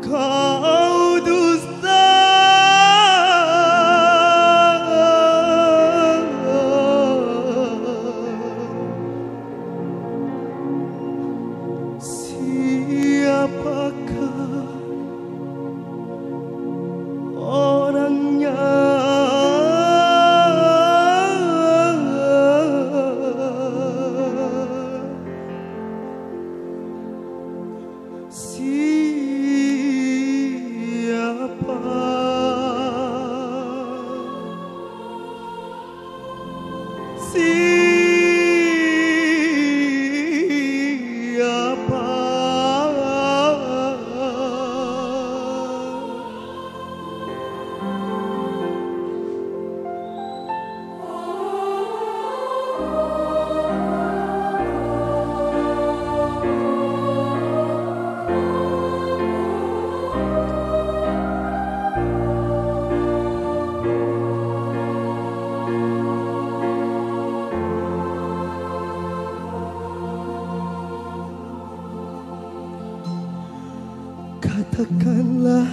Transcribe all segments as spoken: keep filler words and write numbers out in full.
kau dusta. Siapakah orangnya? Siapa? Siapa? Katakanlah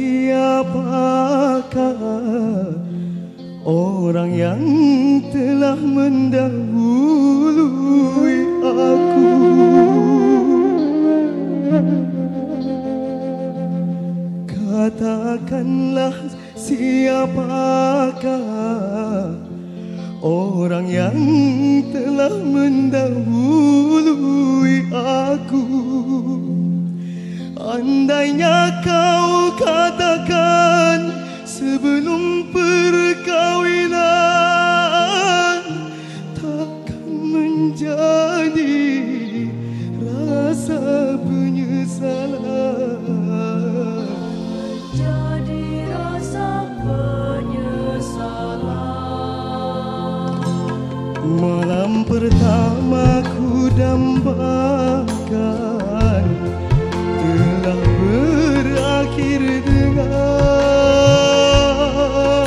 siapakah orang yang telah mendahului aku. Katakanlah siapakah orang yang telah mendahului aku. Andainya kau katakan sebelum perkahwinan, takkan menjadi rasa penyesalan. Jadi rasa penyesalan. Malam pertama ku dambakan telah berakhir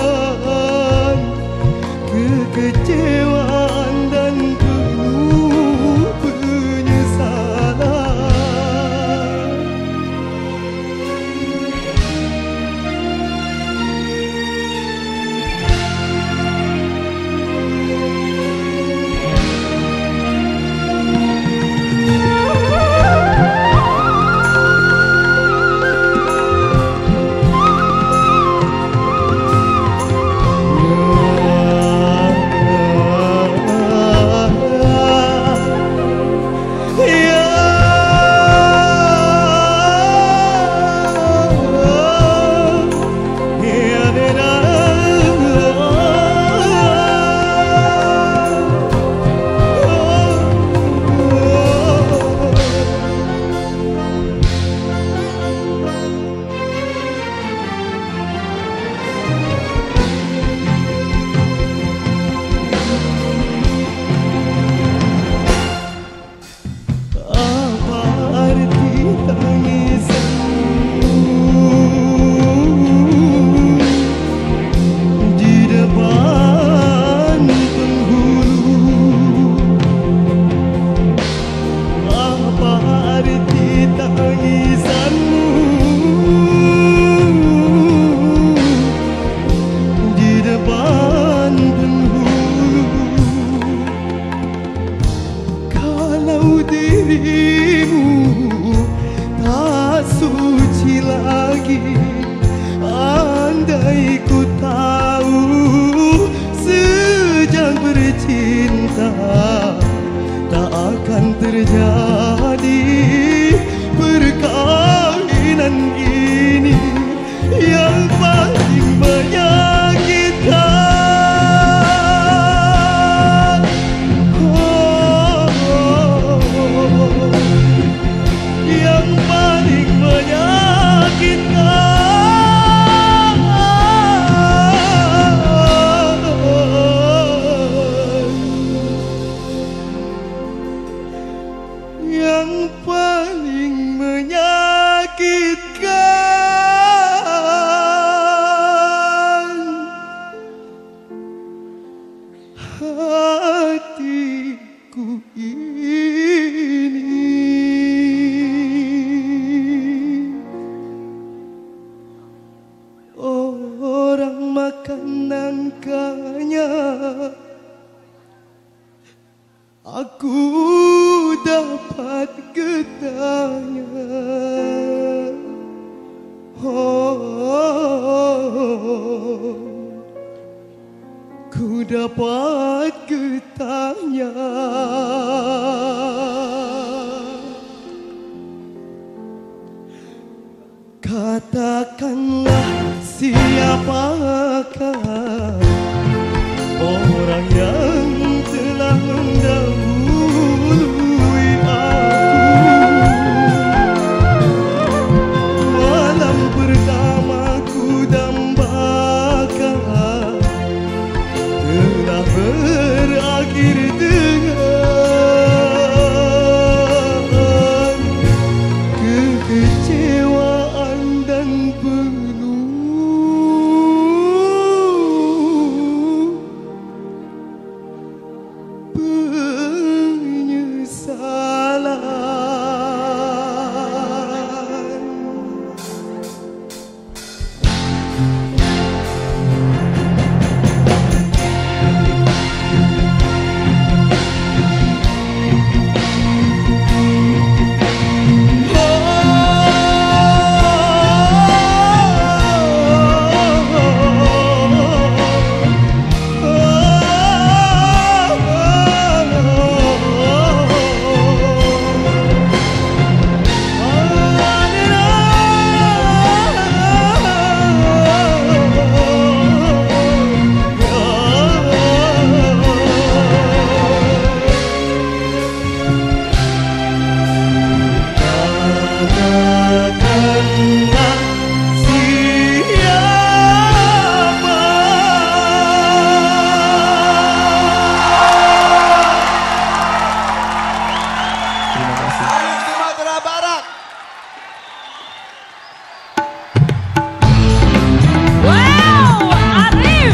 dengan kekecewaan dan penuh Oh, ku dapat getahnya. Katakanlah siapakah orang yang telah mendahului aku. Malam pertama ku dambakan telah berakhir dengan kekecewaan dan penuh penyesalan. Sumatera Barat. Wow, Arif.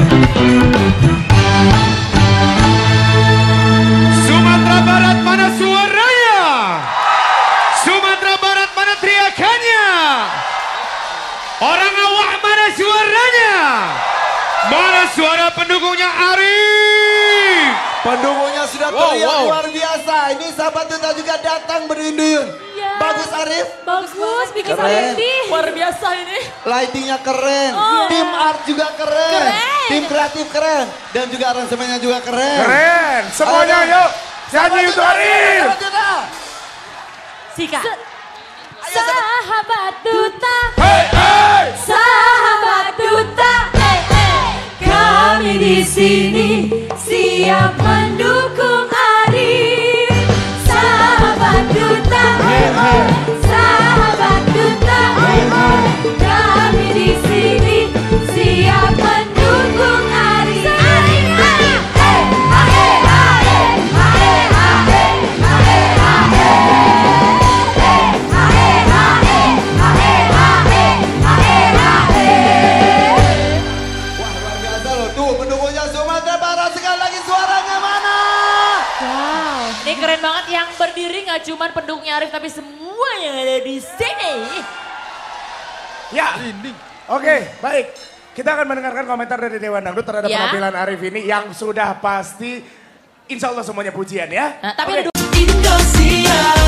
Sumatera Barat mana suaranya? Sumatera Barat mana teriakannya? Orang awak mana suaranya? Mana suara pendukungnya Arif? Pendukungnya sudah Wow, teriak wow. luar biasa. Ini sahabat kita juga datang berduyun-duyun. Ya. Bagus Arif. Bagus, bikin Keren. merinding. Luar biasa ini. Lightingnya keren. Oh. Tim art juga keren. Keren. Tim kreatif keren. Dan juga aransemennya juga keren. Keren, semuanya Ayo. yuk nyanyi untuk Arif. Sahabat Duta. Sika. Sahabat Duta. Hey, hey. Sahabat Duta. Hey, hey. Kami di sini siap mendukung Arif. Sahabat Duta. Hey, hey. Sahabat Duta. Hey, hey. Kami di sini siap mendukung Arif. Arif, Arif. Hey, ahe, ahe, ahe, ahe, ahe, ahe. Hey, ahe, ahe, ahe, ahe, ahe, ahe. Wah luar biasa loh. Tuh pendukungnya Sumatera Barat. Sekali lagi suaranya mana? Wow, ini keren banget yang berdiri nggak cuma pendukungnya Arif tapi semua yang ada di sini. Ya, oke baik. Kita akan mendengarkan komentar dari Dewan Dangdut terhadap Ya. penampilan Arif ini yang sudah pasti insya Allah semuanya pujian ya. Nah, tapi Oke. ada dua- Indonesia.